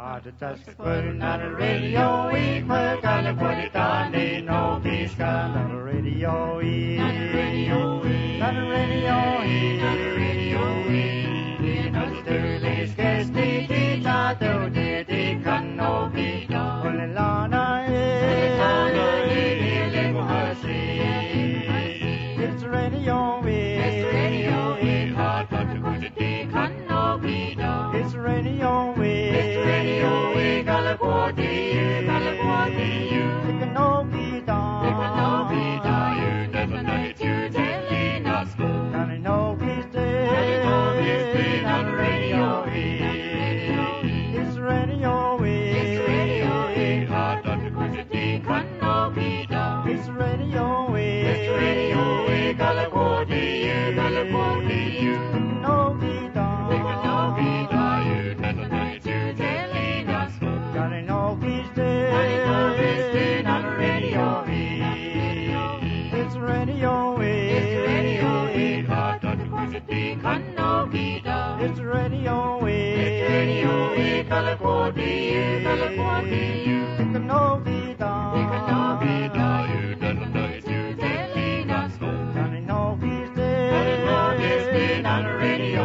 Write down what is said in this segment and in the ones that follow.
Putting on the radio, we put on the put it on, they know peace on the radio, on the radio, on the radio, on the radio, in Australia's guest, they did not do, they can no be done. Only Lana is, it's radio, it's radio, it's hard, but the good they can no be done. It's radio, California, California, it can no be done. It can no be done. You never know it, you telling us. And I know he's dead. On the radio, it's radio, it's radio, hard on the good thing can no be done. It's radio, California, California, it can no be done. It can no be done. You never know it, you telling us. God, I know he's dead. On the radio, it's radio, it's radio, hard on the good thing can no be done. It's radio, California, California, it can no be done. It can no be done. You never know it, you telling us. God, I know he's dead. On the radio.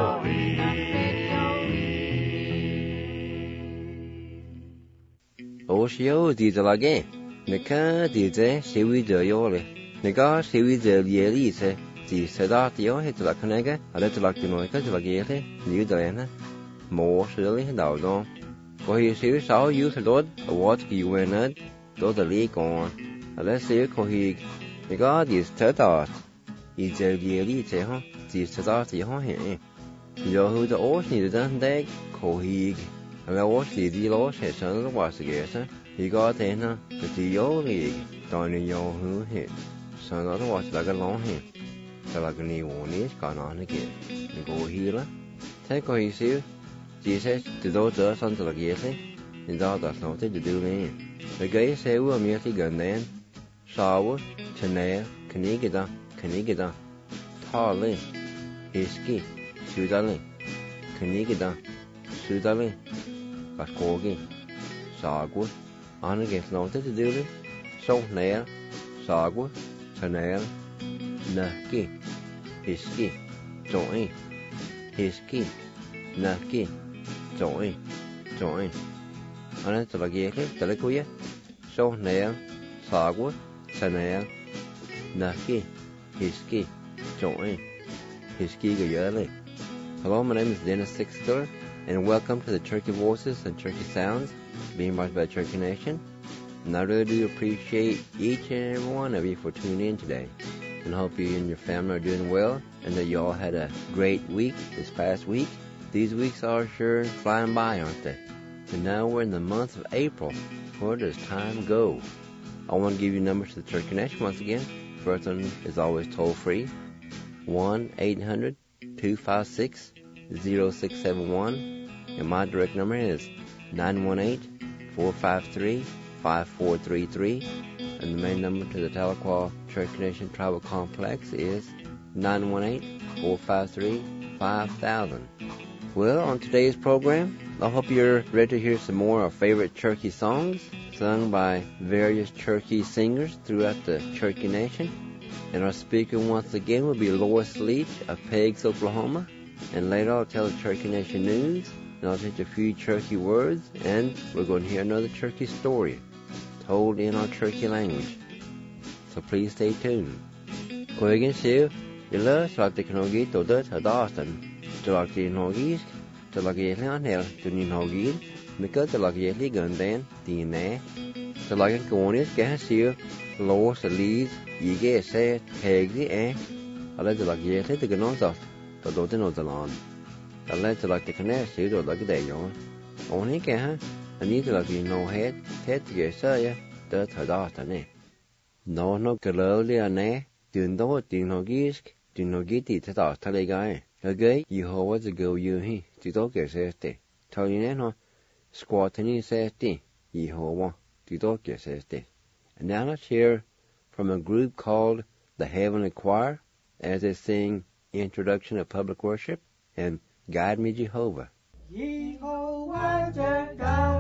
Oshio di delage, Nika di de sewi de yole, Nega sewi de lielise, di sedatio hit la canega, a little like the noica de la gale, New Diana, more silly and out. For he sees how you lord, a what you went, do the league on, a less say cohig, Nega is tetat, is a lielite, huh? Di sedatio, huh? You who the ocean needed that day, cohig. And I watched the loss his son was together. He got in the old league, Donny Yo who hit. Son of was like a long hit. So like a new one is gone on again. The go healer. Take what he said. Jesus, the daughter son to the guilty. And all that's not to do me. The guy said, we'll merely gun then. Shower, Chanel, Canigida, Tarley, Iski, Sudali, Canigida, Sudali. Pascogi, Sagwood, on against noted to do it. So nail, Sagwood, Chanel, Naki, Hiski, Join, Hiski, Naki, Join. On it to the gate, Deliquia, So nail, Sagwood, Chanel, Naki, Hiski, Join, Hiski Gayerly. Hello, my name is Dennis Sixter. And welcome to the Turkey Voices and Turkey Sounds, being brought by Turkey Nation. And I really do appreciate each and every one of you for tuning in today. And I hope you and your family are doing well, and that you all had a great week this past week. These weeks are sure flying by, aren't they? And now we're in the month of April. Where does time go? I want to give you numbers to the Turkey Nation once again. First one is always toll free. 1-800-256-0671. And my direct number is 918-453-5433. And the main number to the Tahlequah Turkey Nation Tribal Complex is 918-453-5000. Well, on today's program, I hope you're ready to hear some more of our favorite Cherokee songs sung by various Cherokee singers throughout the Cherokee Nation. And our speaker once again will be Lois Leach of Peggs, Oklahoma. And later I'll tell the Cherokee Nation news, and I'll teach a few Cherokee words, and we're going to hear another Cherokee story told in our Cherokee language. So please stay tuned. Koigen siu, ila slagte knogi to det hadasten. Slagte nogis, slagte hanel to ni nogil, mika slagte gundan, dine. Slagte konis gasiu, Lois Leach, yige se Peggy alla slagte the gnosos, to do the nozalan. The legs like the canary or like they yawn. Only can, and neither like you no head to get say, that had after no galoli a ne, do no gisk, do no get it at all, tell a guy. A gay, you hold the go you he, to dog get safety. Tell you no, squatting safety, ye hold one, to dog get safety. And now let's hear from a group called the Heavenly Choir as they sing Introduction of Public Worship and Guide Me Jehovah. Jehovah, down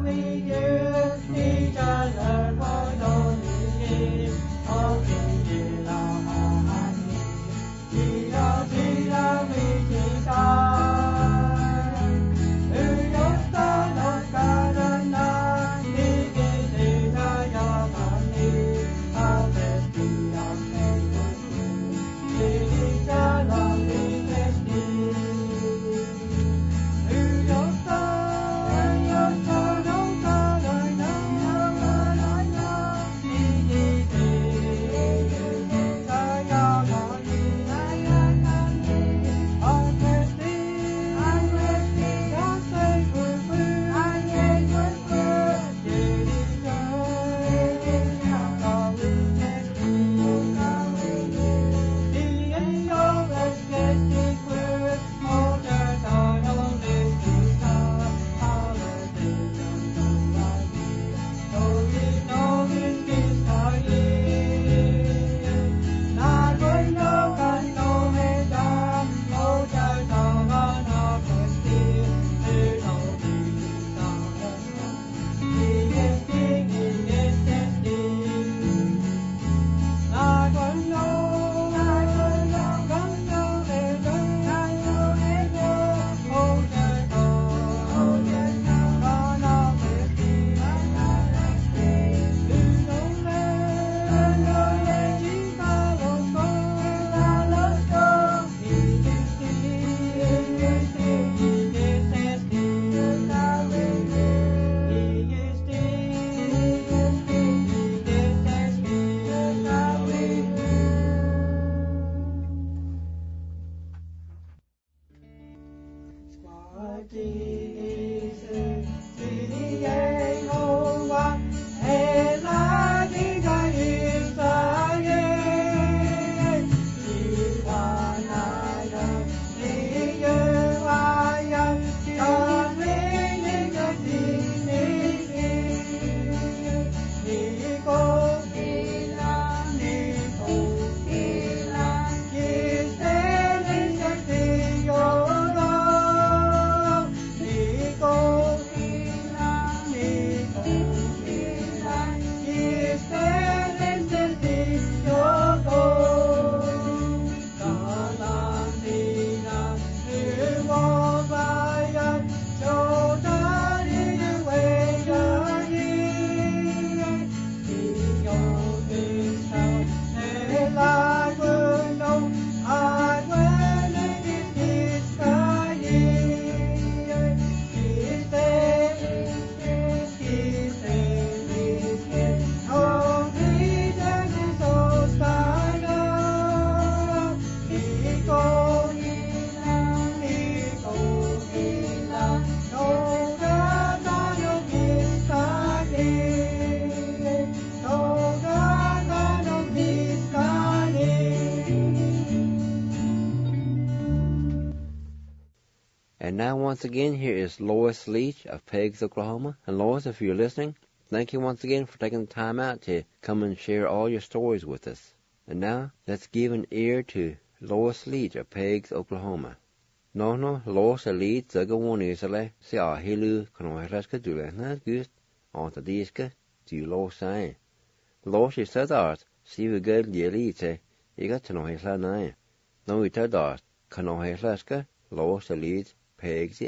And now once again, here is Lois Leach of Peggs, Oklahoma. And Lois, if you're listening, thank you once again for taking the time out to come and share all your stories with us. And now, let's give an ear to Lois Leach of Peggs, Oklahoma. No, Lois Leach, Zagawani, se a hilu, Kanoraska, Dulana, Gust, on the Diska, to Lois Sign. Lois is said art, see the girl, the elite, you got to know his line. No, we tell art, Kanoraska, Lois Leach, Peggs,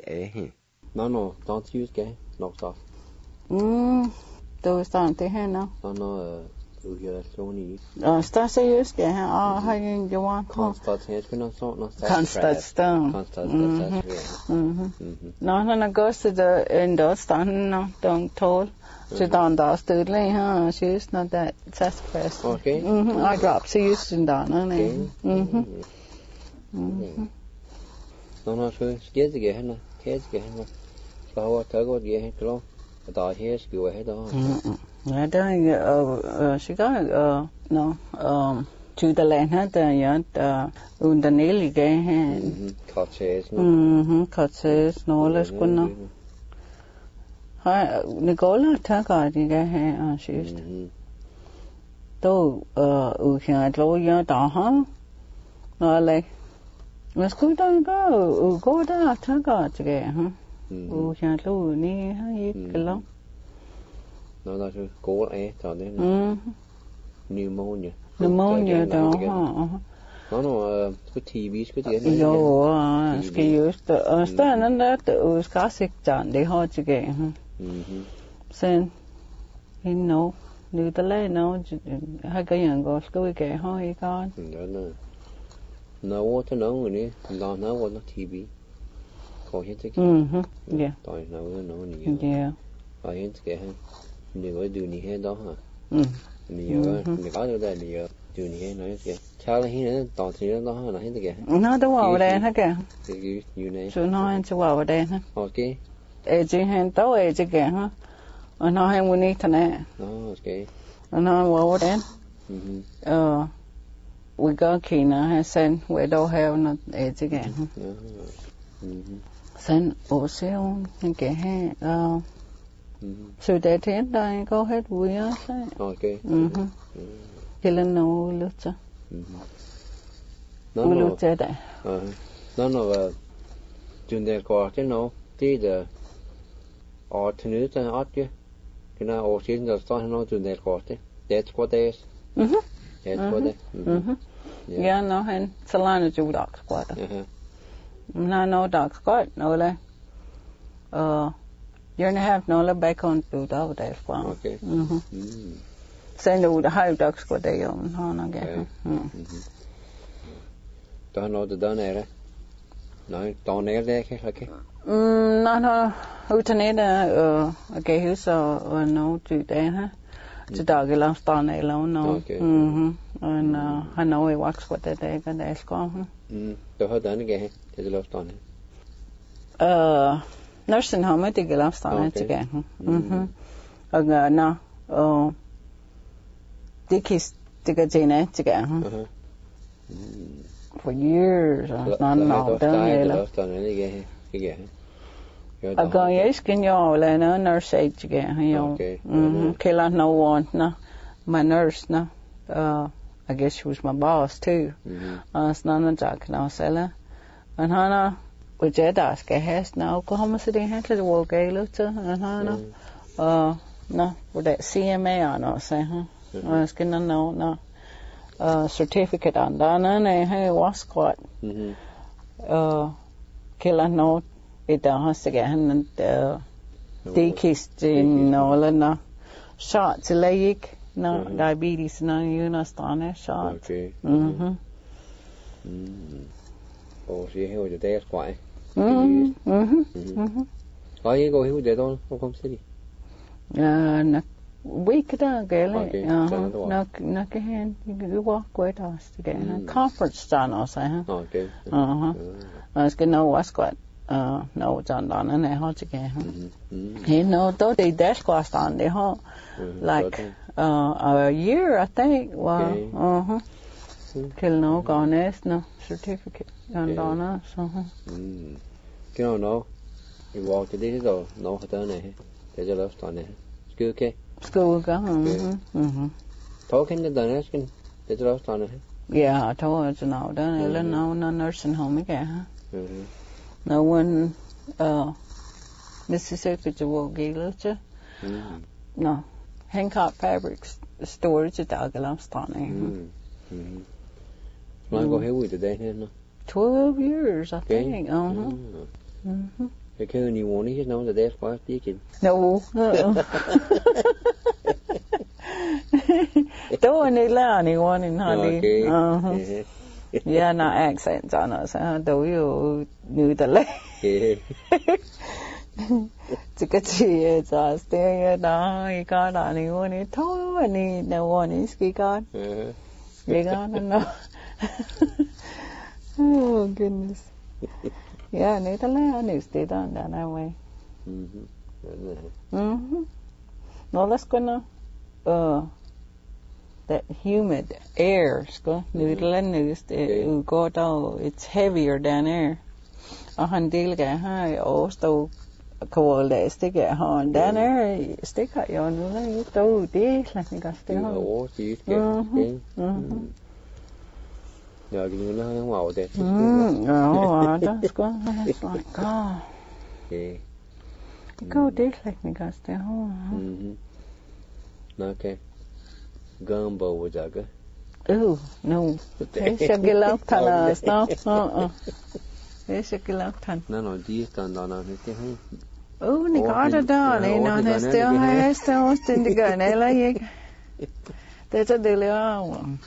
No, don't use gay, knocked off. Då startar det här nu. Står seriöst det här? Ja, har ju Johan. Konststone. Nå, när går så det ändå stannar de tål. Så då stödlig här, just när det test fast. Okay. I drop så just den där, nej. Nå, så sker det henne. Så har jag tagit det helt klart. Da her skulle jeg da. Ja, det er sikkert til det land her, der er der under nelige her. Cortez. Cortez, nogle skunder. Har Nicola tager de her sidst. Då her lå jeg der her. Nå læg. Men skulle der gå der tager det her. Her lå ni her ikke eller. Nó là cố é cho nên pneumonia đó nó cái TB cái gì này jo cái just nó đã tự cá xích chọn để họ chỉ cái sen như thế này nó hai cáiอย่างcó cái họ hay con nó what nó người này nó what TB có hiện cái yeah tại nó nhiều yeah có hiện cái nhiều cái đường này đó hả nhiều có được đây nhiều đường này nói cái sao là hiện tại thì nó là hiện cái nó đâu vào đây hết kìa cái như này số nó anh cho vào đây hết ok chỉ hiện tao chỉ kìa ha nó hay muốn đi thế này ok nó vào đây we go Kina hay sen we đâu heo nó chỉ kìa sen ở xíu những cái hay sự đại thiện đây có hết vui á ok cái lần nào lúc chứ lúc chơi đấy nó chuyện này có cái nó tí là ở trên nước trên ớt chứ cái nào ở trên đó sao nó chuyện này có thế that's what it is that's what it yeah nó hay salon chú đọc quá nó đọc quá nó là year and a half nó là back on to đó đấy quá okay sen nó hai đọc quá đấy nó cái đó nó từ này đấy nói tao này đấy cái nó hữu thế này là cái hữu sao nó chịu đấy ha chỉ đào cái làm tao này lâu nó and Hanoi works with it cái đấy có tôi hỏi đến cái cái làm tao này nursing home thì cái làm tao này chỉ cái nó đi kiss cái gì này chỉ cái for years nó đó này là còn ấy cái nhau là nó nurse aide cái hay không cái là no one no my nurse no I guess she was my boss too nó chắc nó sẽ là anh nó với chế đó cái hết nó có không có hết là vô cái lúc chứ nó với cái CMA nó sẽ ha cái nó certificate on đó này hay was squat cái là nó ito has cái hắn đi kiss nó là nó shot like nó diabetes nó như nó stone shot chị hiểu được đấy quái có gì cô hiểu được đâu không sẽ đi nó week đó cái này nó cái hand cái walk với đó cái conference cho nó sai ha cái no was quite no chọn đó này họ chỉ cái he no tối đi dash qua stand để họ like a year I think wow cái nó còn no certificate on đó nó so cái nó đi walk to đi rồi nó hết này để cho lớp stand này cứ okay school có thôi cái đó cái để cho lớp stand này yeah thôi cho nó đó này là nó nursing home cái ha no one Mississippi cho vô ghi nữa chứ no Hancock Fabrics store cho tạo cái làm store này Mai có hiểu gì từ đây hết nó 12 years I think cái nhiều món ấy nó là đẹp quá tí kì no tôi này là này one in honey yeah nó accent cho nó sẽ đối yêu như thế này chỉ cái gì cho stay đó cái đó này one thôi này no one is cái con cái con nó oh goodness yeah này thế này này stay down that way no let's go now that humid air sko nu lên nu go đâu it's heavier than air han deal cái hai also cold để stick cái han than air stick cái yo nu lên đâu đi là cái stick ha chỉ cái giờ cái nó không màu đẹp đó sko it's like god go đi là cái stick ha Okay. Gumbo was that good? Oh, no. It's a gilaptanas, no? It's a gilaptan. No, these don't know. Oh, ni gada da, ni no, ni still in the gun, like. That's a deal.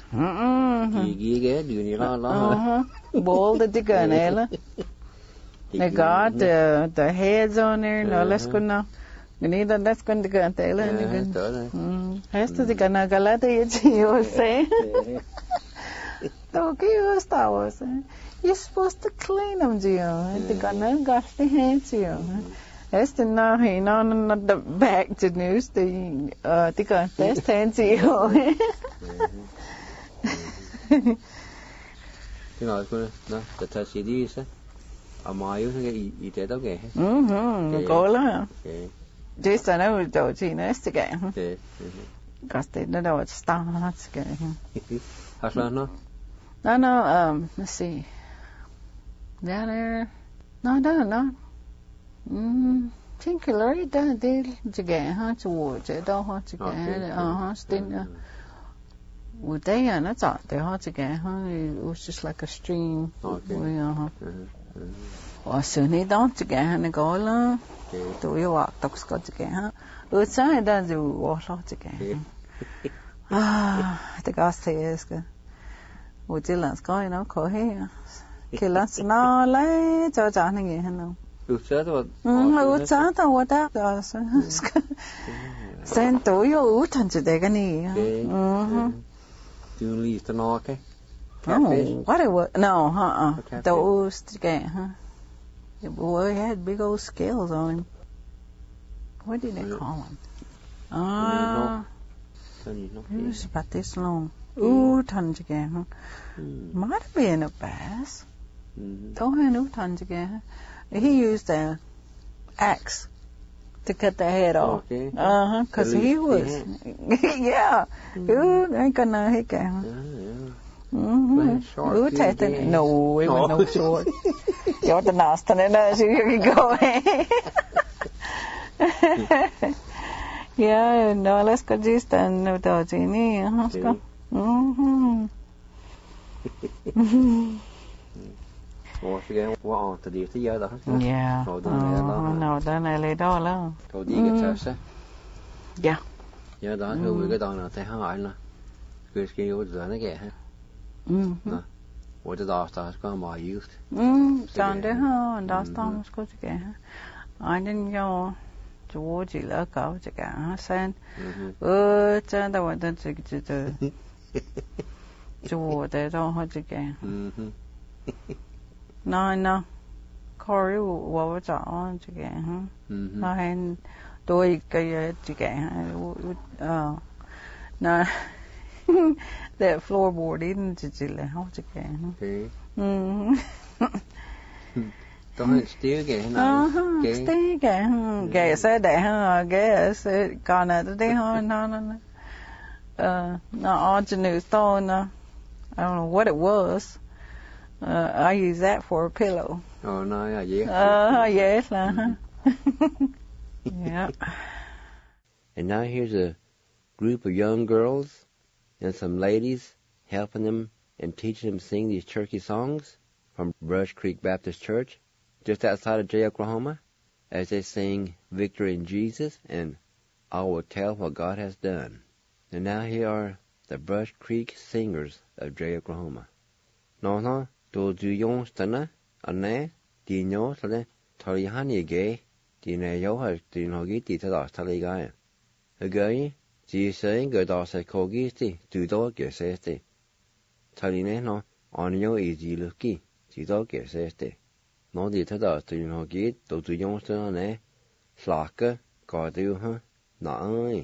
Ball the gun, Ella. They got the heads on there, no, let's go now. You need that, that's going to go and tell her. Has to the Ganagalata, you were saying. Okay, Star Wars. You're supposed to clean them, Gio. The gunner got the hands, Gio. Has to know, not the back to news, the contest hands, Gio. You know, the touchy these, a mile, you did okay. Go along. Jason, I will do it again. Because they don't know what's starts again. How's that now? No, let's see. Down there. No. Think Larry done deal again, huh? Towards it, don't want to get still. Well, they are not out there, hard again, huh? It was just like a stream. Or soon they don't again, and go along. Do you walk dogs got again, huh? Outside, does you walk out again. The gas is good. Would you let's go, call here. Kill us now, late, or Johnny again. Outside, what that does. Send to you, and to take any. Do you leave the knock? Oh, what it was? No, those again, huh? The boy had big old scales on him. What did they call him? He was about this long. Tons again, huh? Might have been a bass. Tons again. He used an axe to cut the head off. Because he was. Yeah. Ain't gonna hit him. Short, no, it was no short. You're the nasty, and so you can go. Yeah, no, let's go just and no dodgy. Let's go. Ủa, sige, wow, từ điều tới giờ đó. Yeah. No, đó này lấy đó là. Thôi đi cái chợ xe. Yeah. Giờ đó thôi với cái đó là thấy hỏi là cái yêu giờ nó kệ ha. Nè. 我知道他刚买油。 长得好，到当时过这个，俺那要做几了搞这个啊，先，真的我的这个做的然后这个，那，Corey 我找这个哈，那还多一个月这个那。The floorboard in Chile, how to get. Don't still get Still get. Guess I guess it gone out today, no. Ingenue stone. I don't know what it was. I use that for a pillow. Oh no, yeah. Yes. Yeah. And now here's a group of young girls and some ladies helping them and teaching them to sing these churchy songs from Brush Creek Baptist Church just outside of Jay, Oklahoma, as they sing Victory in Jesus and I Will Tell What God Has Done. And now here are the Brush Creek Singers of Jay, Oklahoma. No, do yon stana, ane, di no, tale, tali hani gay, di ne yo ha, di no gi, di tada, tali gaya. Again, chỉ sẽ người đó sẽ có cái gì từ đó cái sẽ thế, thay nên nó anh nhớ ý gì được kỹ từ đó cái sẽ thế, nó thì thế đó từ nó cái đầu tư用thế này, lạc cái có điều ha, nãy.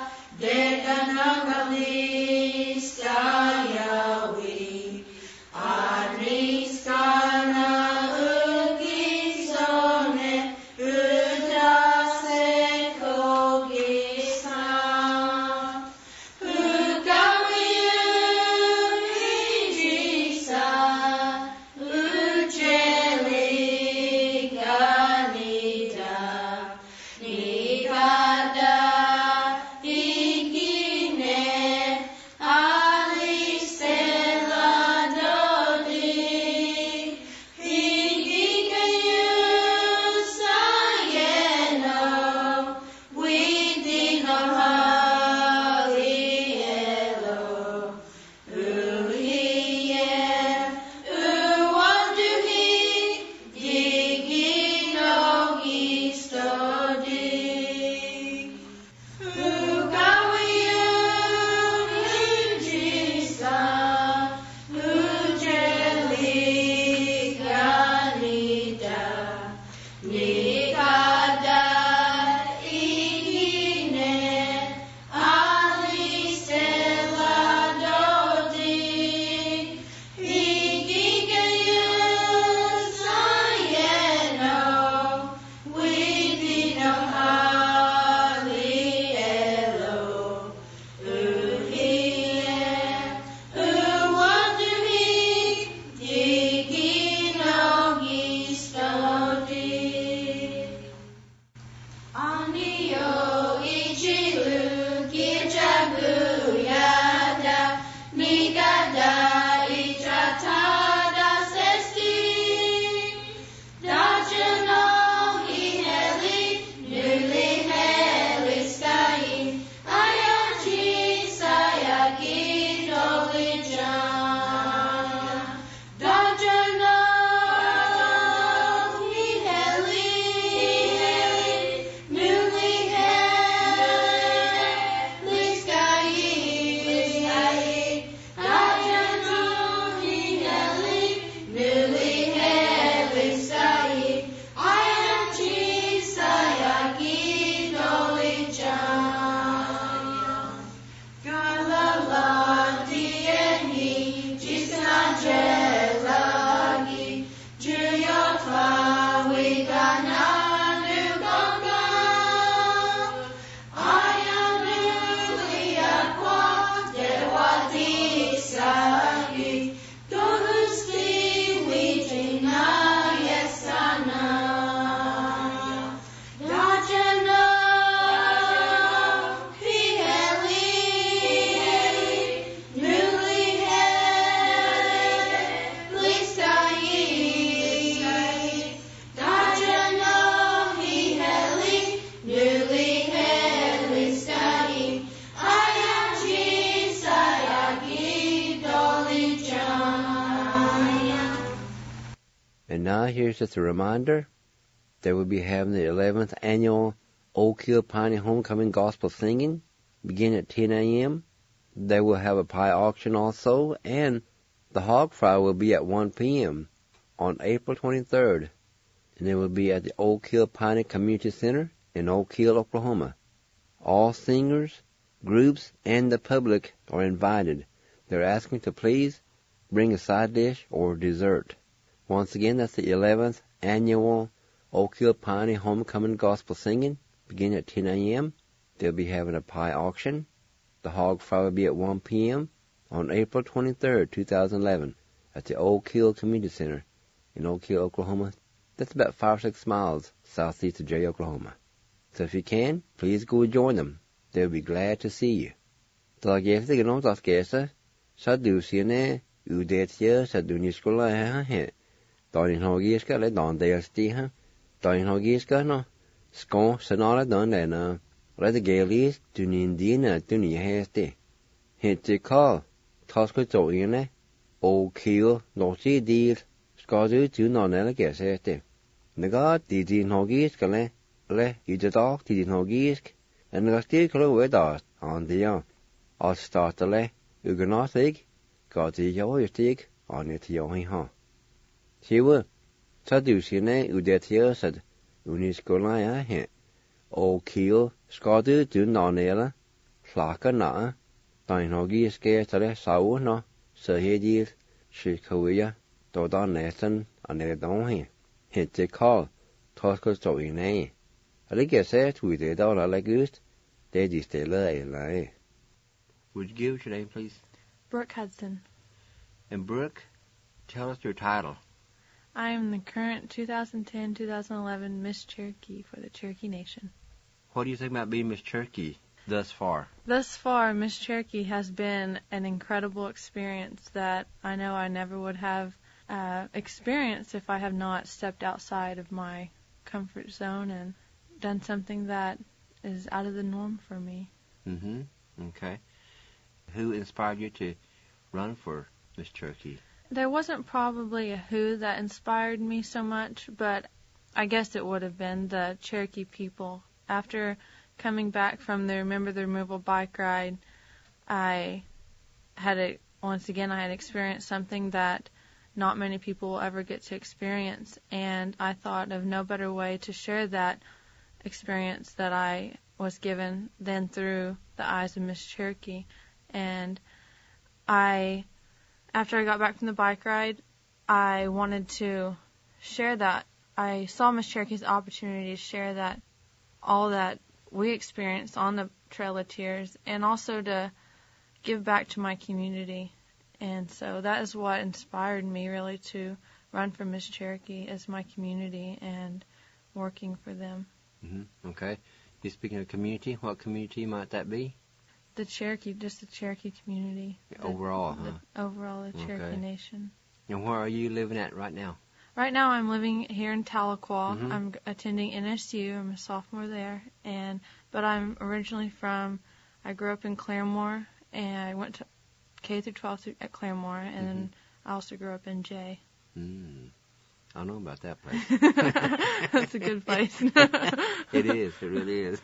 I And now here's just a reminder that we'll be having the 11th annual Oak Hill Piney Homecoming Gospel Singing beginning at 10 a.m. They will have a pie auction also, and the hog fry will be at 1 p.m. on April 23rd, and it will be at the Oak Hill Piney Community Center in Oak Hill, Oklahoma. All singers, groups, and the public are invited. They're asking to please bring a side dish or dessert. Once again, that's the 11th annual Oak Hill Piney Homecoming Gospel Singing beginning at 10 a.m. They'll be having a pie auction. The hog fry will be at 1 p.m. on April 23rd, 2011, at the Oak Hill Community Center in Oak Hill, Oklahoma. That's about 5 or 6 miles southeast of Jay, Oklahoma. So if you can, please go join them. They'll be glad to see you. So yes, they know that guessa. Sadusiane, udetia, saduniskola ha. Don hogiska le don deelstiha. Don hogiska no. Skon sanala don lena. Red galis tunindina tuniheste. Hinte call. Tosko toine. Oak Hill, no see deal. Skadu tu nonella guessete. Naga didin hogiska le idadok didin hogisk. En gastil klo wedas on the I'll start the le ugonathig. God the yoistig on it yohi ha. She will. Sadusine udetia said uniskolaya he. Oak Hill, Skadu du nonella. Flaka na. Dine hogi scare tele sau no. Sir Hedis, Shikawia, Dodan Nathan, and they don't he. Hit the call. Tosco so in a. I guess that we did all I like used. They just stay lay. Would you give us your name, please? Brooke Hudson. And Brooke, tell us your title. I am the current 2010-2011 Miss Cherokee for the Cherokee Nation. What do you think about being Miss Cherokee thus far? Thus far, Miss Cherokee has been an incredible experience that I know I never would have experienced if I have not stepped outside of my comfort zone and done something that is out of the norm for me. Mm-hmm. Okay. Who inspired you to run for Miss Cherokee? There wasn't probably a who that inspired me so much, but I guess it would have been the Cherokee people. After coming back from the Remember the Removal bike ride, I had experienced something that not many people will ever get to experience, and I thought of no better way to share that experience that I was given than through the eyes of Miss Cherokee. And after I got back from the bike ride, I wanted to share that. I saw Miss Cherokee's opportunity to share that, all that we experienced on the Trail of Tears, and also to give back to my community. And so that is what inspired me really to run for Miss Cherokee, is my community and working for them. Mm-hmm. Okay. You're speaking of community. What community might that be? The Cherokee community. Overall, Overall, the Cherokee Nation. And where are you living at right now? Right now I'm living here in Tahlequah. Mm-hmm. I'm attending NSU. I'm a sophomore there. But I'm originally I grew up in Claremore, and I went to K through 12 at Claremore, and then I also grew up in Jay. I don't know about that place. That's a good place. It is. It really is.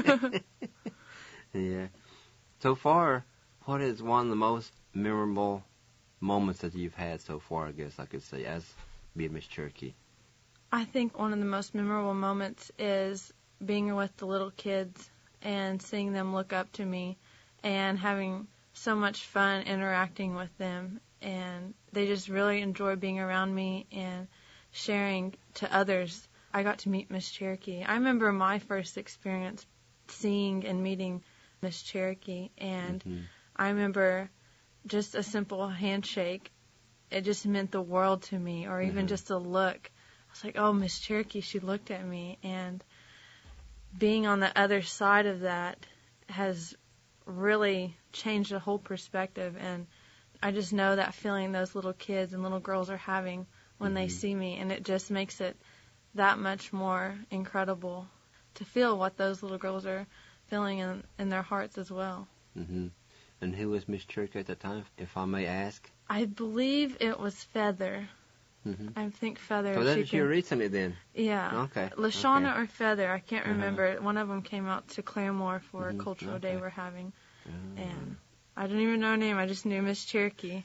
Yeah. So far, what is one of the most memorable moments that you've had so far, I guess I could say, as being Miss Cherokee? I think one of the most memorable moments is being with the little kids and seeing them look up to me and having so much fun interacting with them. And they just really enjoy being around me and sharing to others. I got to meet Miss Cherokee. I remember my first experience seeing and meeting Miss Cherokee, and I remember just a simple handshake. It just meant the world to me, or even just a look. I was like, oh, Miss Cherokee, she looked at me. And being on the other side of that has really changed the whole perspective. And I just know that feeling those little kids and little girls are having when they see me, and it just makes it that much more incredible to feel what those little girls are feeling in their hearts as well. Mm-hmm. And who was Miss Cherokee at the time, if I may ask? I believe it was Feather. Mm-hmm. I think Feather. So that was here recently then? Yeah. Okay. Lashana or Feather, I can't remember. One of them came out to Claremore for a cultural day we're having. And I didn't even know her name. I just knew Miss Cherokee.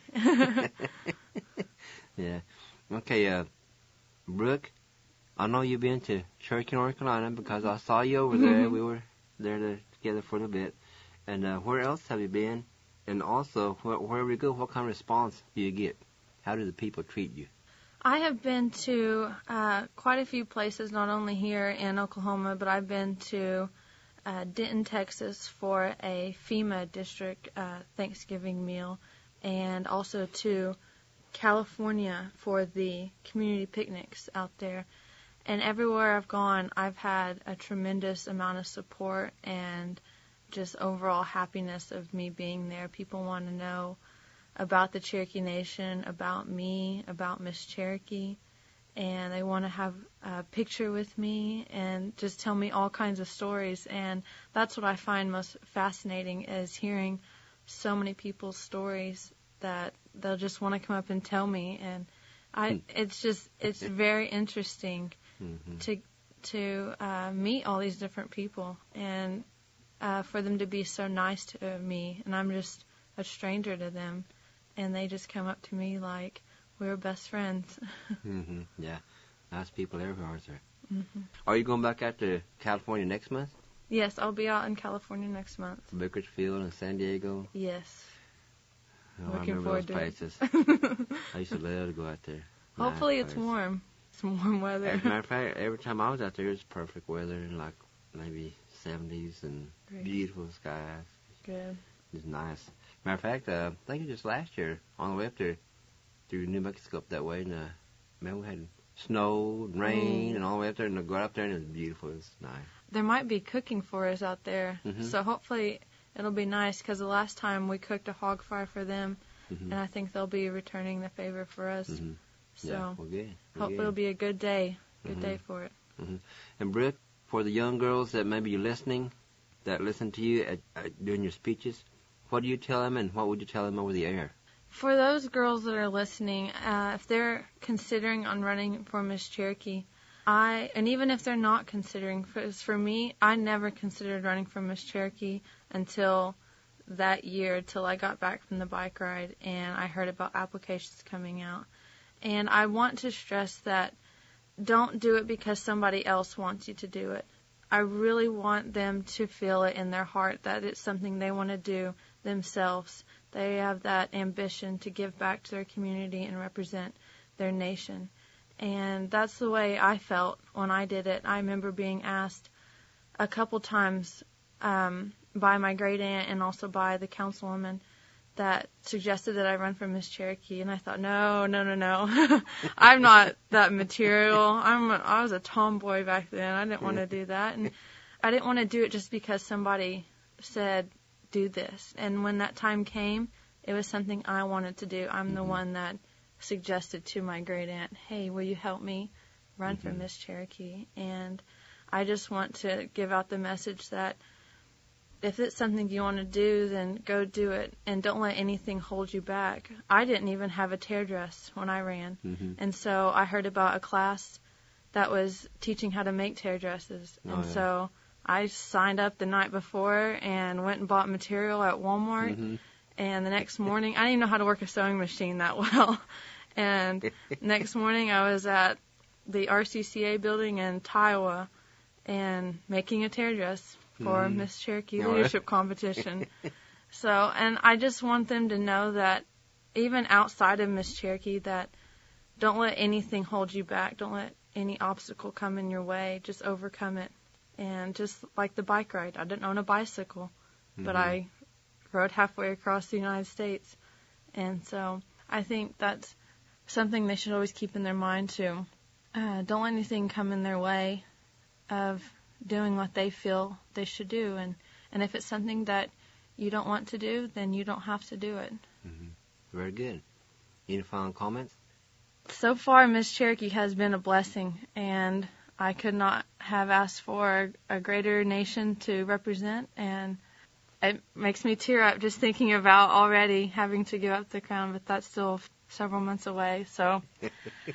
Yeah. Okay, Brooke, I know you've been to Cherokee, North Carolina because I saw you over there. We were there together for a little bit. And where else have you been? And also, wherever you go, what kind of response do you get? How do the people treat you? I have been to quite a few places, not only here in Oklahoma, but I've been to Denton, Texas for a FEMA district Thanksgiving meal, and also to California for the community picnics out there. And everywhere I've gone, I've had a tremendous amount of support and just overall happiness of me being there. People want to know about the Cherokee Nation, about me, about Miss Cherokee, and they want to have a picture with me and just tell me all kinds of stories. And that's what I find most fascinating, is hearing so many people's stories that they'll just want to come up and tell me. And it's very interesting to meet all these different people and for them to be so nice to me, and I'm just a stranger to them. And they just come up to me like we're best friends. Yeah, nice people everywhere, aren't there? Mm-hmm. Are you going back out to California next month? Yes, I'll be out in California next month. Bakersfield and San Diego? Yes. Oh, Looking forward those places. I used to love to go out there. Hopefully it's warm. It's warm weather. As a matter of fact, every time I was out there, it was perfect weather, like maybe 70s and beautiful skies. Good. It's nice. Matter of fact, I think it was just last year on the way up there through New Mexico up that way, and man, we had snow and rain and all the way up there, and I got up there and it was beautiful. It was nice. There might be cooking for us out there, so hopefully it'll be nice, because the last time we cooked a hog fry for them, and I think they'll be returning the favor for us. So yeah, well, good. Hopefully it'll be a good day, day for it. And Brooke, for the young girls that may be listening, that listen to you during your speeches, what do you tell them, and what would you tell them over the air? For those girls that are listening, if they're considering on running for Miss Cherokee, and even if they're not considering, for me, I never considered running for Miss Cherokee until that year, till I got back from the bike ride and I heard about applications coming out. And I want to stress that don't do it because somebody else wants you to do it. I really want them to feel it in their heart that it's something they want to do themselves. They have that ambition to give back to their community and represent their nation. And that's the way I felt when I did it. I remember being asked a couple times by my great aunt and also by the councilwoman that suggested that I run for Miss Cherokee, and I thought, no. I'm not that material. I was a tomboy back then. I didn't want to do that, and I didn't want to do it just because somebody said, do this. And when that time came, it was something I wanted to do. I'm the one that suggested to my great aunt, hey, will you help me run for Miss Cherokee? And I just want to give out the message that if it's something you want to do, then go do it, and don't let anything hold you back. I didn't even have a tear dress when I ran, and so I heard about a class that was teaching how to make tear dresses, so I signed up the night before and went and bought material at Walmart, and the next morning, I didn't even know how to work a sewing machine that well, and next morning I was at the RCCA building in Tiowa and making a tear dress for Miss Cherokee Leadership Competition. So, and I just want them to know that even outside of Miss Cherokee, that don't let anything hold you back. Don't let any obstacle come in your way. Just overcome it. And just like the bike ride, I didn't own a bicycle, but I rode halfway across the United States. And so I think that's something they should always keep in their mind too. Don't let anything come in their way of doing what they feel they should do, and if it's something that you don't want to do, then you don't have to do it. Very good. Any final comments? So far, Miss Cherokee has been a blessing, and I could not have asked for a greater nation to represent, and it makes me tear up just thinking about already having to give up the crown, but that's still several months away, so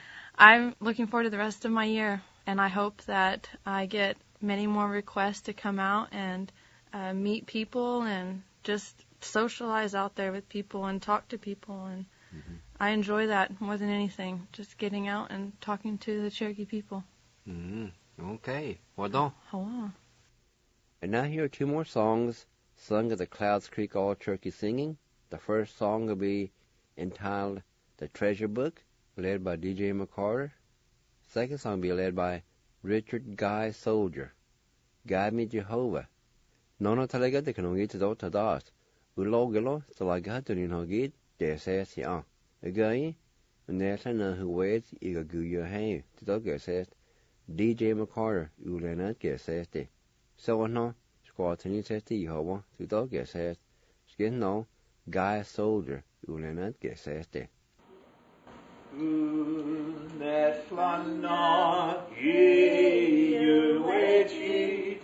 I'm looking forward to the rest of my year, and I hope that I get many more requests to come out and meet people and just socialize out there with people and talk to people. And I enjoy that more than anything, just getting out and talking to the Cherokee people. Okay. Well, And now here are two more songs sung at the Clouds Creek All Cherokee Singing. The first song will be entitled The Treasure Book, led by D.J. McCarter. Second song will be led by Richard Guy Soldier. Guide Me Jehovah. Nono talaga de kanongi to tadas. Ulogelo, salaga to ninogid, de says ya. Again, Nessa na who waits, ega guya hay, to dog says D.J. McCarter, Ulena says de. So no, squatting says the Jehovah, to dog says, skin no, Guy Soldier, Ulena says de. Neslana, you wait,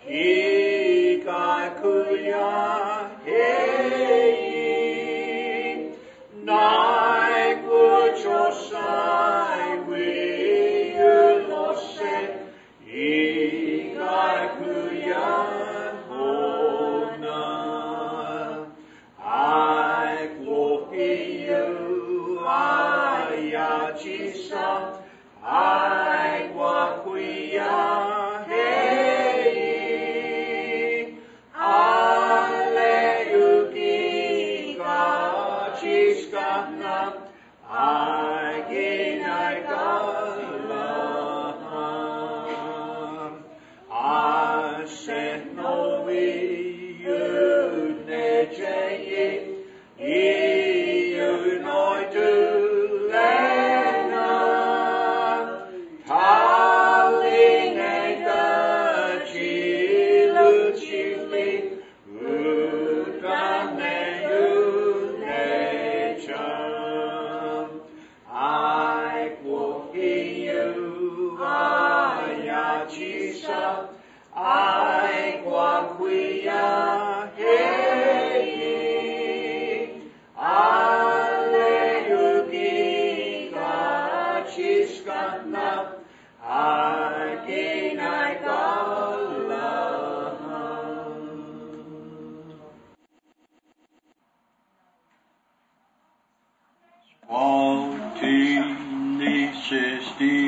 Ikakuya, hey, Nike would your side, we lost it, Ikakuya, Hona, I will be you, Ayachisa, I wakuya, hey, Aleuki, Gachiskana, I gain I gala, I said no we, you neche, you know to I wakuya, hey, Aleuki, Gachiskana, I gain I gala. Spaltini sesti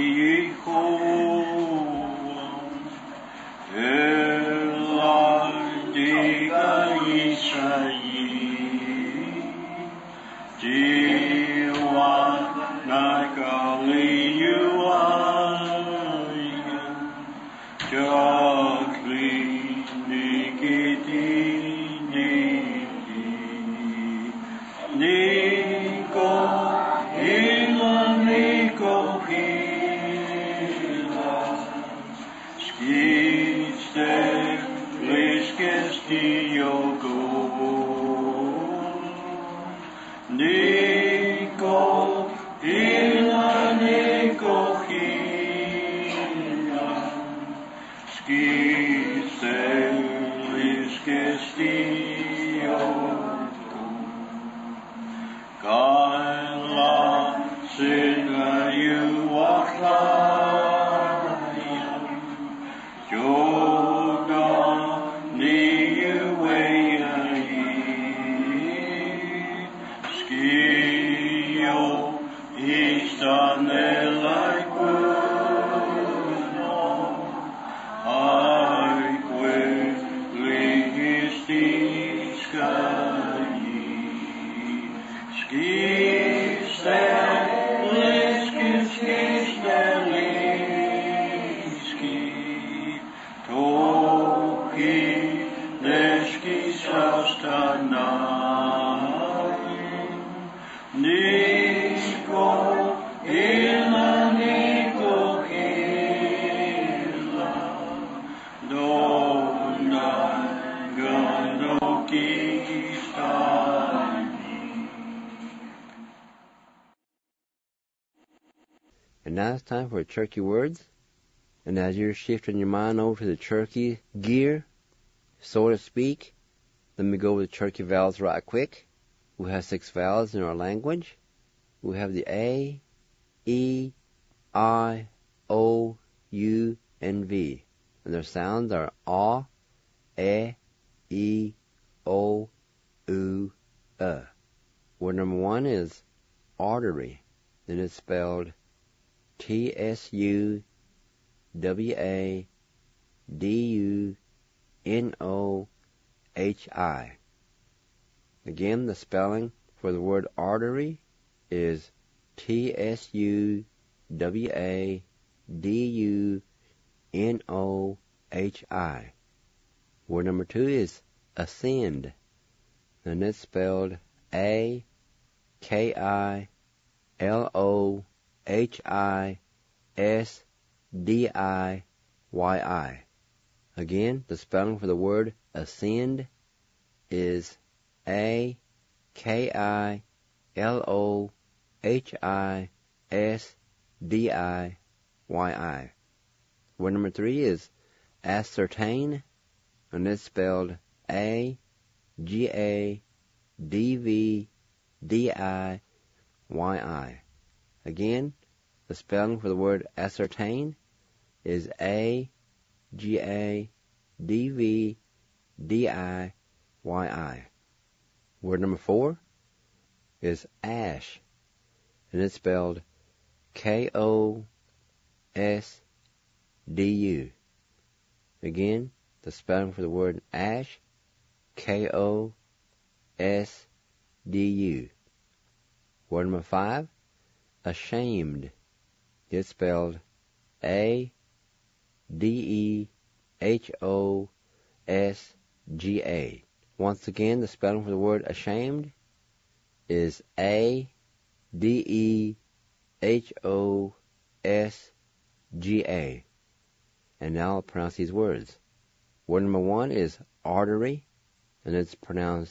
And now it's time for Cherokee Words. And as you're shifting your mind over to the Cherokee gear, so to speak, let me go with the Cherokee vowels right quick. We have 6 vowels in our language. We have the A, E, and V. And their sounds are A, E, O, U, Word number 1 is artery. Then it's spelled TSUWADUNOHI. Again, the spelling for the word artery is TSUWADUNOHI. Word number 2 is ascend. And it's spelled AKILOHISDIYI. Again, the spelling for the word ascend is AKILOHISDIYI. Word number 3 is ascertain, and it's spelled AGADVDIYI. Again, the spelling for the word ascertain is AGADVDIYI. Word number 4 is ash, and it's spelled KOSDU. Again, the spelling for the word ash, KOSDU. Word number 5, ashamed. It's spelled ADEHOSGA. Once again, the spelling for the word ashamed is ADEHOSGA. And now I'll pronounce these words. Word number 1 is artery, and it's pronounced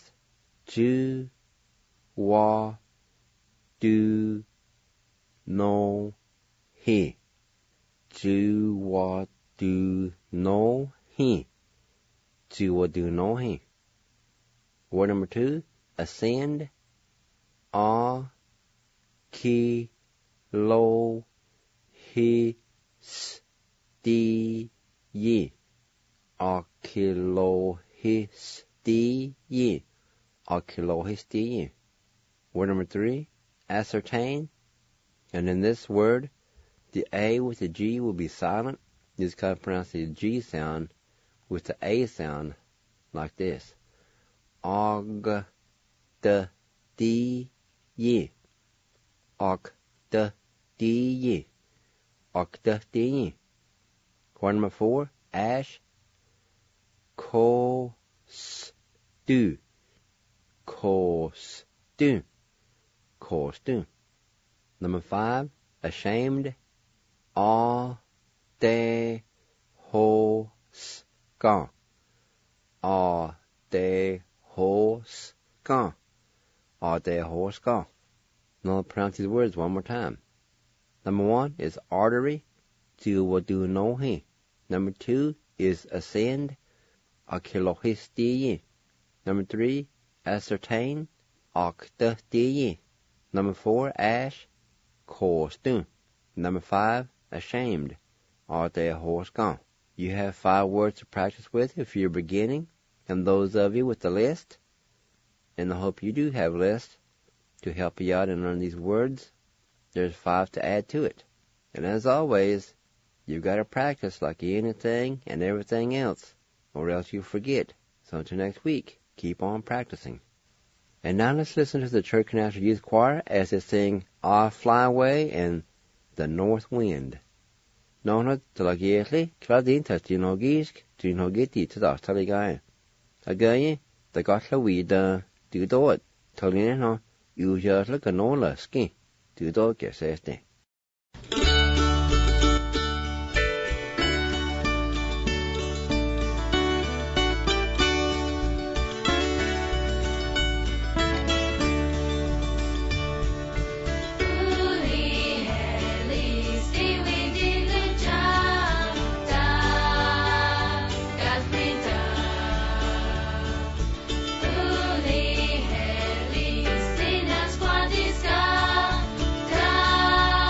Ju-wa-du-no-hi. Ju-wa-du-no-hi. Ju-wa-du-no-hi. Word number 2, ascend. A-ki-lo-hi-s-di-yi. A-ki-lo-hi-s-di-yi. A-ki-lo-hi-s-di-yi. Word number 3, ascertain. And in this word, the A with the G will be silent. You just gotta pronounce the G sound with the A sound like this. Og-da-di-yi. Og-da-di-yi. Og-da-di-yi. Word number 4, ash. Ko-s-du. Ko-s-du. Ko-s-du. Number 5, ashamed. A-de-ho-s-ka. A-de-ho-s-ka. A-de-ho-s-ka. Now I'll pronounce these words one more time. Number 1 is artery. Ju-wa-du-no-hi. Number 2 is ascend. A-ki-lo-hi-s-di-yi. Number 3, ascertain. Ok-da-di-yi. Number 4, ash. Ko-s-du. Number 5, ashamed. A-de-ho-s-ka. You have 5 words to practice with if you're beginning, and those of you with the list. And I hope you do have lists to help you out and learn these words. There's 5 to add to it. And as always, you've got to practice like anything and everything else, or else you'll forget. So until next week, keep on practicing. And now let's listen to the Church National Youth Choir as they sing "I'll Fly Away" and "The North Wind." Nona talagietli kladin tatinogisk tinogiti tadastaligai. Again, the gotla wida do it. Tolino usually canola ski do get says. Da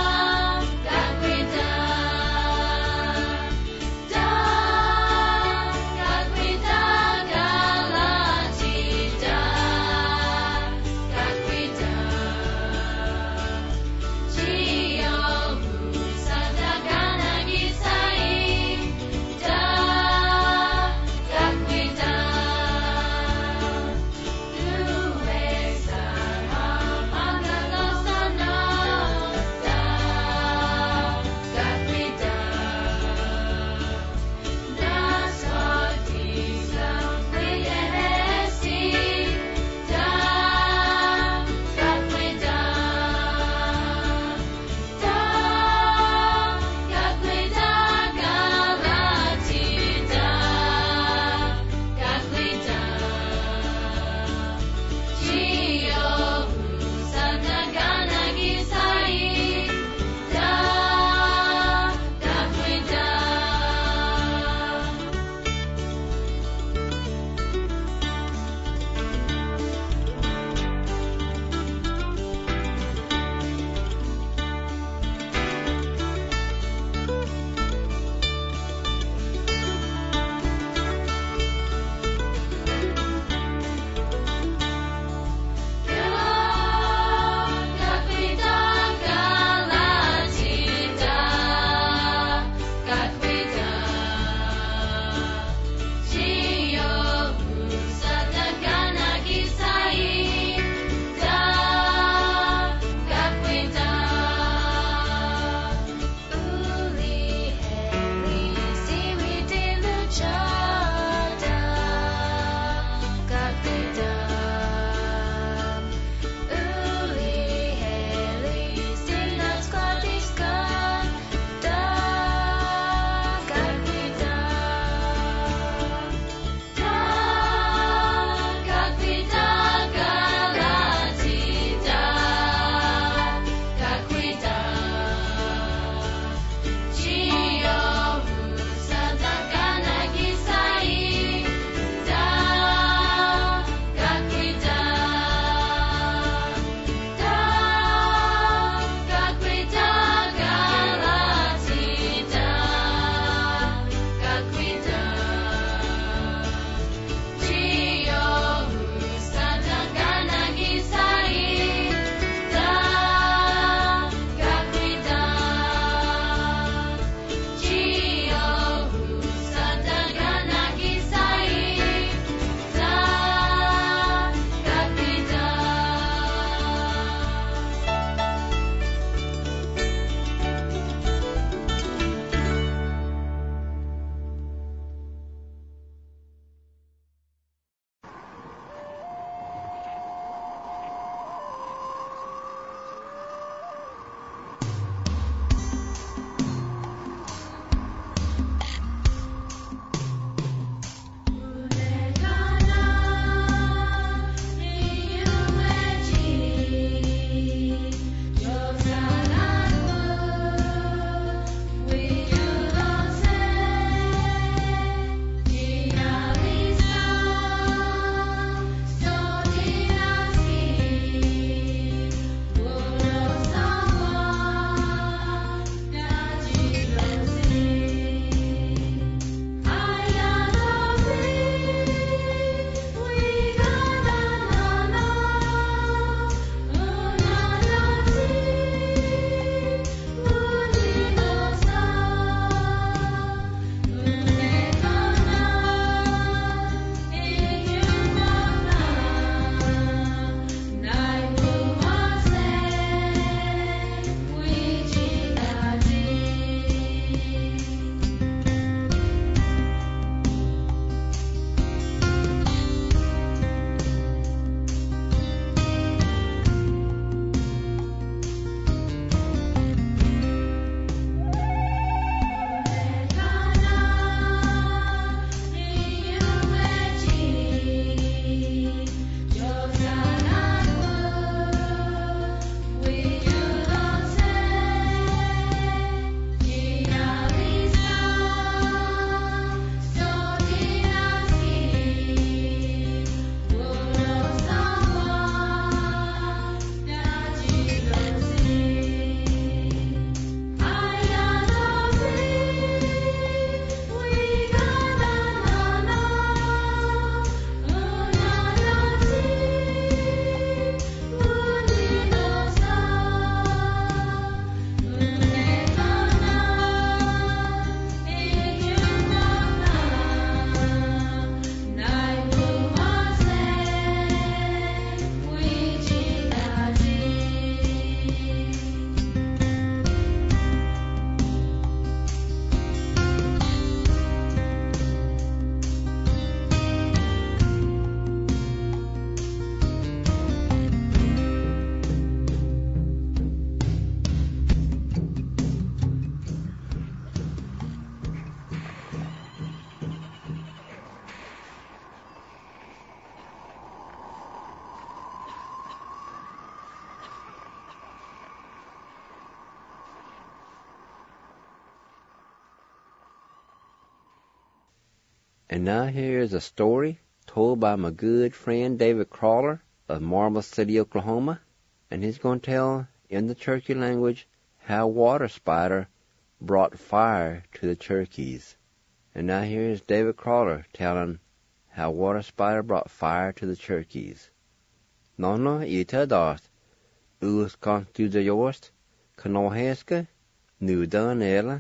And now here is a story told by my good friend David Crawler of Marble City, Oklahoma, and he's going to tell in the Cherokee language how Water Spider brought fire to the Cherokees. And now here is David Crawler telling how Water Spider brought fire to the Cherokees. Nono ita dart, us contuda yost, kanoheska, nu dan ela,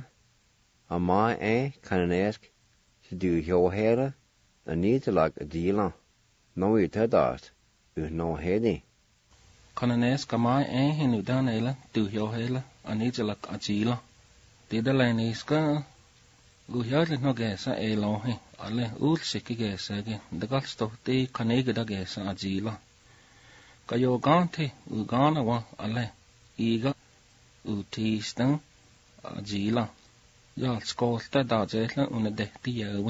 amai kananesk, to do yohera, anita like a dealer. No ita dart, no heady. Kananesk amai nu dan ela, do yohela, anita like a dealer. Dida laniska, Uhjadlet no gesa elohi, alle ulsiki gesagi, the galsto de kanegada gesa agila. Kayo gante, ugana wa alle, iga, utistan, agila. Jal skolta da zetla una dekti yawi.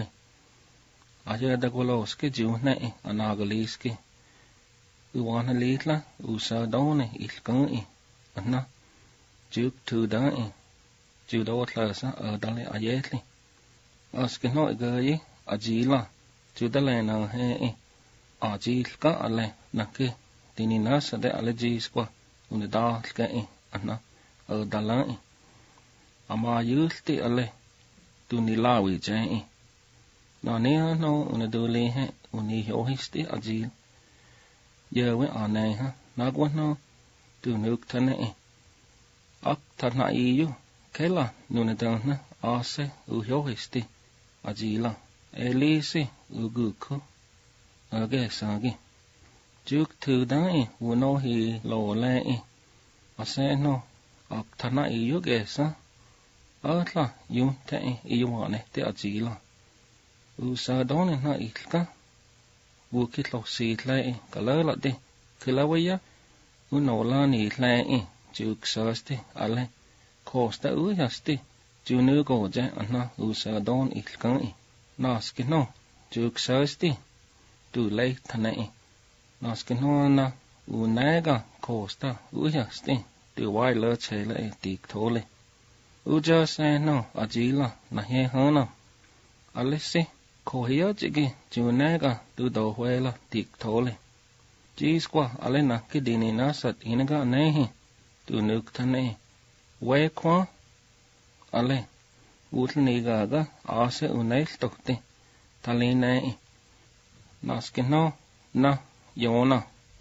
Aja da goloski june anagaliski. Uwana litla, usa done ilkani, anna, juk tu dai, judotlasa adale ayetli. Aske no gay agila judalena he agil ka ale nake tinina sade ale jiskwa unida ke anna dalai ama yulti ale tunilawi jai na ne no unadule he uni hohisti agil yewe ane ha nagwa no tunuk tane ak tarna iyu kela nunadana ase uhohisti agila elisi uguku agesagi juk tu dai uno hi lo le aseno aktana iyu gesa atla yunte iyuane te agila usa done na ilka wukitlo sitle kalala de kilawaya uno lani le juk saste ale kosta uyasti Junu goje anna usa don ilkan naskino juk sasti du lei tane naskino na unaga kosta uyasti du waila chele dik tole uja se no agila na he hana alisi kohia jigi junaga du do wela dik tole jiskwa alena kidini nasat inaga nehi du nuk tane we kwa ale utnigaga ase unail tokte talina naskino na yona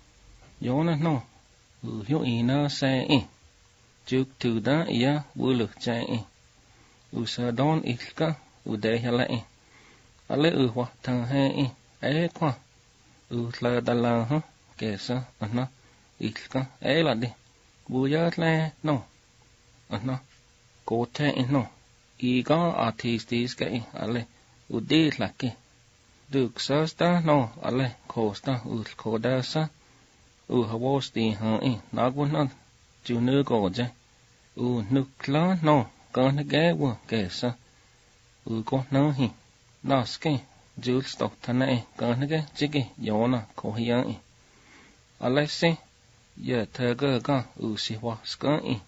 no uhu ina se juk tuda ya wulu chai usa don ilka udehala ale uwa tang he kwa utla dala kesa anna ilka elade buyatla no anna Kote no, iga artistis ke ale udit laki. Duk sasta no ale kosta kodasa havosti nagwunat junu goje nukla no gane gewa kesa gotnahi naske julstok tane gane ge jigi yona kohiyan ale se ye tega ga usiwa skan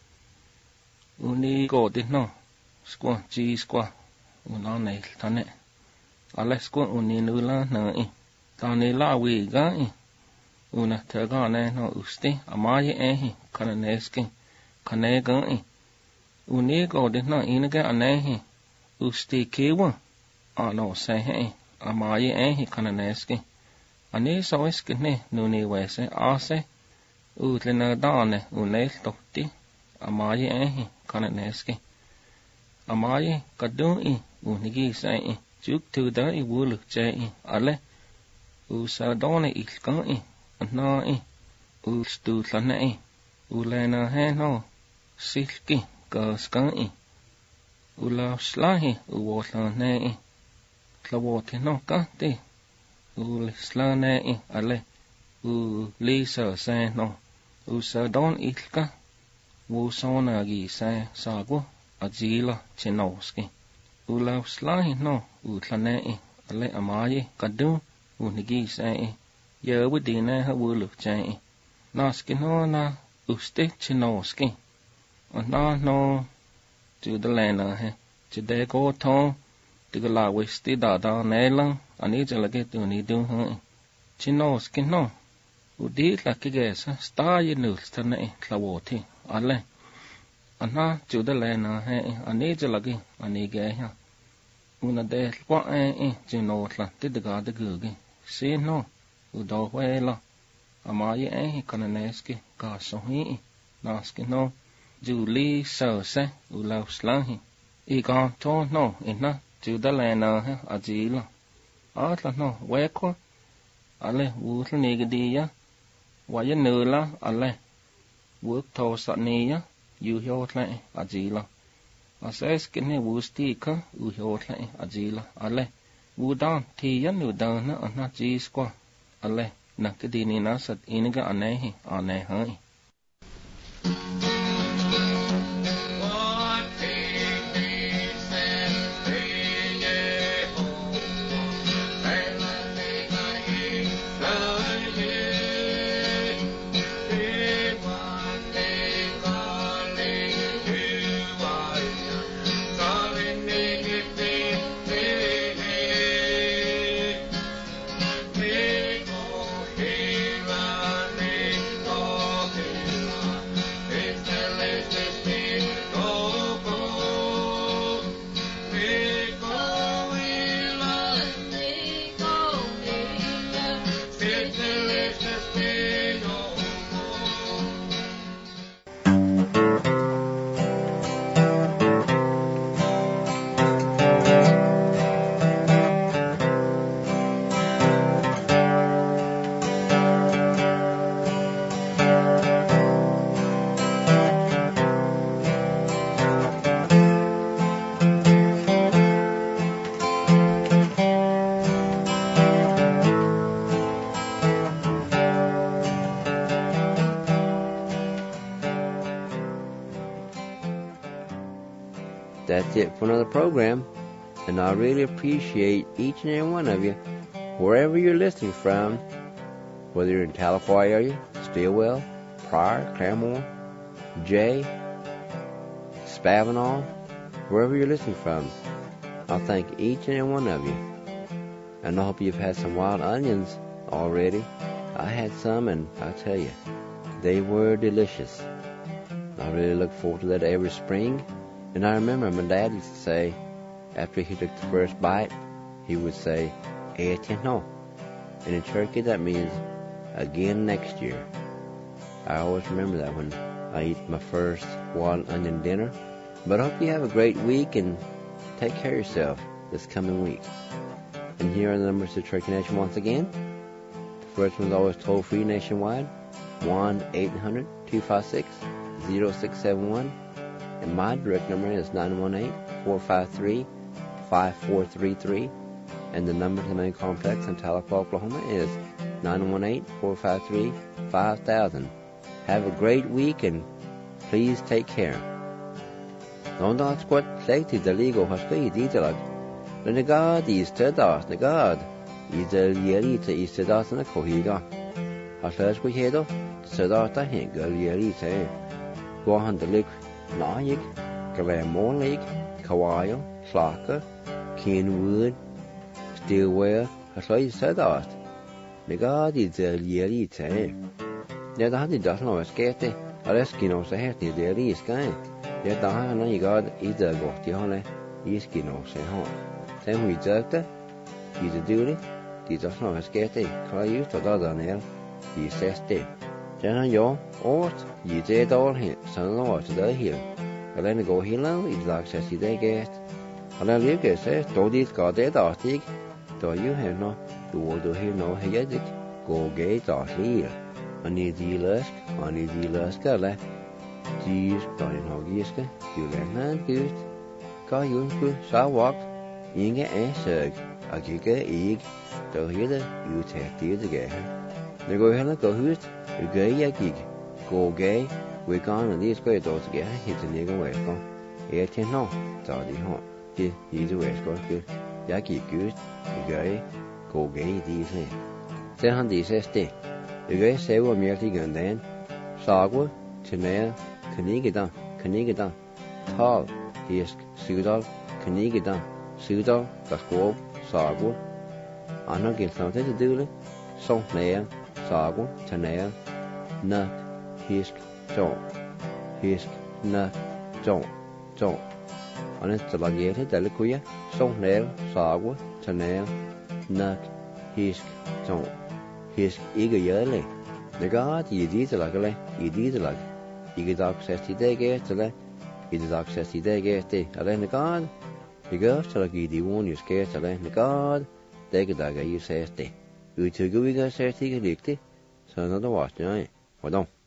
uni godit no squa chi squa una nei tane ale squa uni nula na tani la wi ga una tega ne no usti amaye kananeski kanega uni godit no inaga ane usti kewa ano se amaye kananeski ane soiski ne nuni wese ase utlena dane unel tokti amaye kananeski amaye kadui unigi sai juk tu da wulu chai ale usa done ilkai anai ustu tlanai ulena he no silki gaskai ula slahi uwotlane tlawote no kate ulislane ale lisa se no usa don ilka wusonagi se sago agila chenoski ula slahi no utlane ale amaye kadu unigi se yewdine ha wulu chai naski no na uste chenoski na no to the lena he to de go to tiga la westi da nelang ani jalage tu ni du ha chino skino udi la kigesa sta yenu stana e tlawoti alle anna juda le na he ani jalage ani ge ha una de kwa e chino tla tiga de guge sino udo wela amaye e kananeski ka sohi naski no juli so se ulau slahi I ga to no inna juda le na he ajila atla no wekwa alle wutla negediya waya nula alle wuk to satniya yu hyotla ajila ases kene wustika u hyotla ajila alle wudan tiya nudan na anna jiskwa alle nakadini nasat iniga anehi anehai That's it for another program, and I really appreciate each and every one of you, wherever you're listening from, whether you're in Tahlequah area, Stillwell, Pryor, Claremore, Jay, Spavinall, wherever you're listening from. I thank each and every one of you, and I hope you've had some wild onions already. I had some, and I tell you, they were delicious. I really look forward to that every spring. And I remember my dad used to say, after he took the first bite, he would say, no. And in Cherokee, that means again next year. I always remember that when I eat my first wild onion dinner. But I hope you have a great week and take care of yourself this coming week. And here are the numbers to Cherokee Nation once again. The first one's always toll-free nationwide, 1-800-256-0671. And my direct number is 918-453-5433. And the number to the main complex in Tahlequah, Oklahoma is 918-453-5000. Have a great week and please take care. Don't ask what safety the legal hospital detail. The negad is to das negad. Is the yearly to is to das and a cohiga. Haslas we head Sedata Hegel Yerite. Go on the lick. Naig, Glamorn Lake, Kawaii, Slaka, Kenwood, Stillwell, as I said that. The God is the Yerite. Yet I doesn't know a skate, a Eskino, a head is the East guy. Yet I know God is the Gotione, Eskino, say home. Then we jerked it, he's a duty, he doesn't know a skate, cry you to the other nail, he says it. Then you, or you did all him, son of the to hill. And then go hill, it's like says he they get. And then you get says, do this got dead arctic, do you have no, do all do here no headache, go gate or here. And the dealers, and the dealers go left. Geez, but in Hogiska, you let hand good. Go you good, so walk, Inga and Sug, a giga egg, do here the you take the together. They go ahead and go who's. You go ya gig, go gay, we gone and these great doors together, hit the nigger way gone. 18 no, Daddy home. He's the way go good. Yaki good, you go gay these men. Then on these stay. You guys say what merely gun then. Sagwa, Tinea, Kanigidan, tall, he is Sudal, Kanigidan, Sudo, Gasquo, Sago, Anna gets something to do, so nail, Sago, Tanea, Nut, Hisk, Joe, Hisk, Nut, Joe, Joe. On it's the Lagate, Deliquia, so nail, Sago, Tanea, Nut, Hisk, Joe, Hisk, Eager Yearly. The God, you did the Lagale, you did the Lag. You get access to the gate, you get access to the gate, and then the God. You go to the giddy one, you scare to the God, they get that you say, you took a week, I say, take a lick, so another watch, hold on.